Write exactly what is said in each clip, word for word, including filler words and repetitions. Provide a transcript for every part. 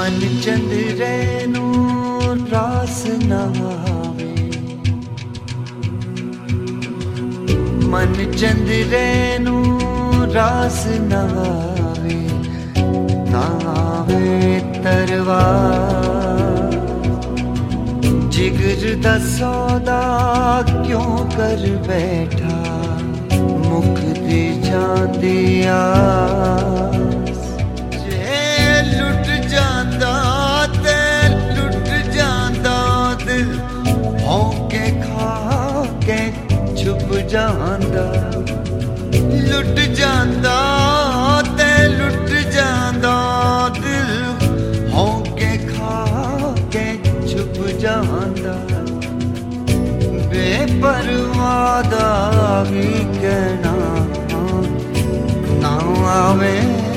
मन चंद्रे नू रास ना आवे, मन चंद्रे नू रास ना आवे, ना आवे तरवार। जिगर दा सौदा क्यों कर बैठा, मुकदी जांदी आस। जे लुट जांदा ते लुट जांदा दिल, भौंके खा के छुप जांदा। लुट जांदा ते लुट जांदा दिल, भौंके खा के छुप जांदा। बेपरवाह दा भी कहना ना आवे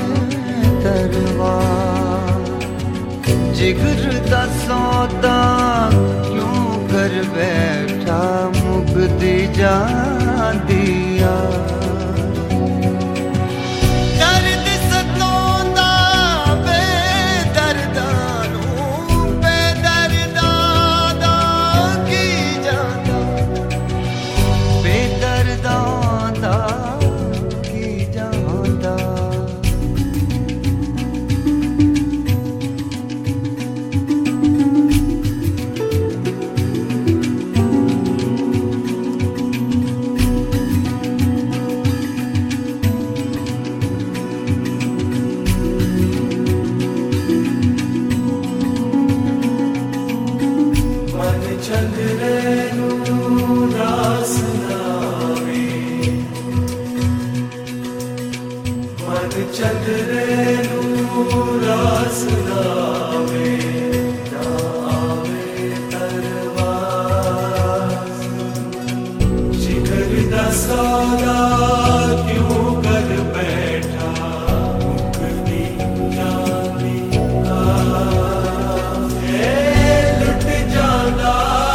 तरवार। जिगर दा सौदा क्यों कर बैठा, मुकदी जांदी आस। दर्द सतांदा बेदर्दा नू, बेदर्दा दा की जांदा, बेदर्दा दा की जांदा। चंद्रे नू रास ना आवे, मन चंद्रे नू रास ना आवे, ना आवे तरवार। जिगर दा सौदा क्यों कर बैठा, मुकदी जांदी आस। लुट जांदा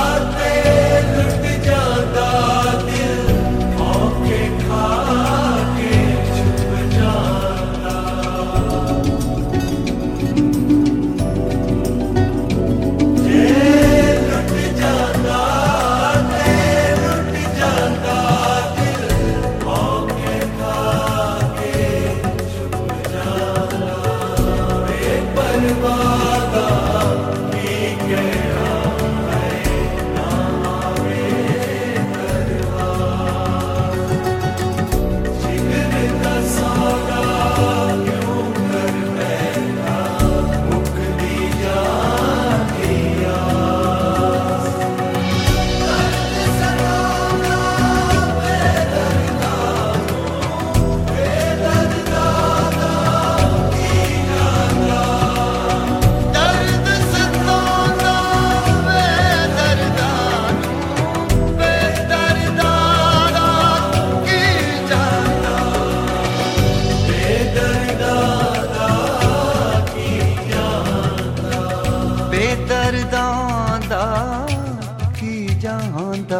बेदर्दां दा की जांदा।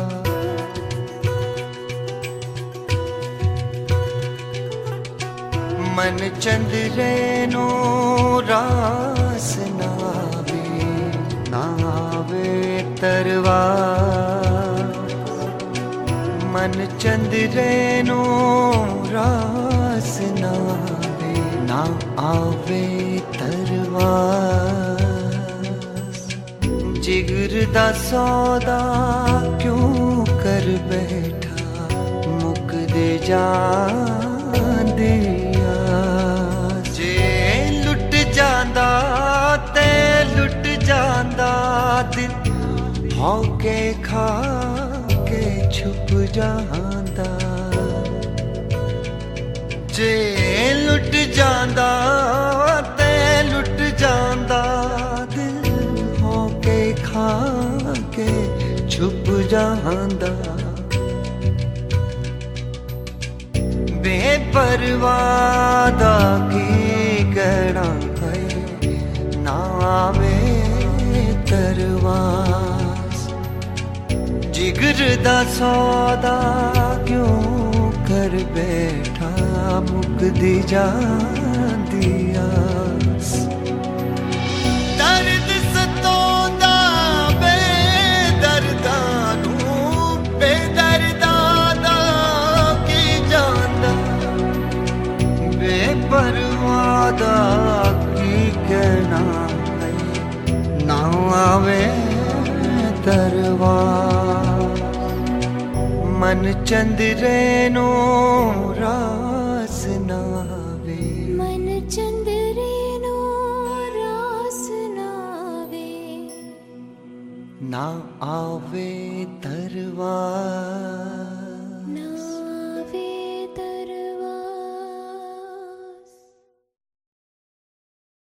मन चंद्रे नू रास ना आवे, ना आवे तरवार। मन चंद्रे नू रास ना आवे, ना आवे तरवार। जिगर दा सौदा क्यों कर बैठा, मुकदे जांदी आस। जे लुट जांदा ते लुट जांदा दिल, भौंके खा के छुप जांदा। जे लुट जांदा ते लुट जांदा दिल, भौंके खा के छुप जांदा। बेपरवाह दा की कहना है, ना आवे तरवार। जिगर दा सौदा क्यों कर बैठा, मुकदी जांदी आस। बेदर्दा दा की जांदा बेपरवाह दा की कहना ना आवे दरबार मन चंद्रे नो रास ना आवे मन चंद्रे नो रास ना आवे ना आवे दरबार।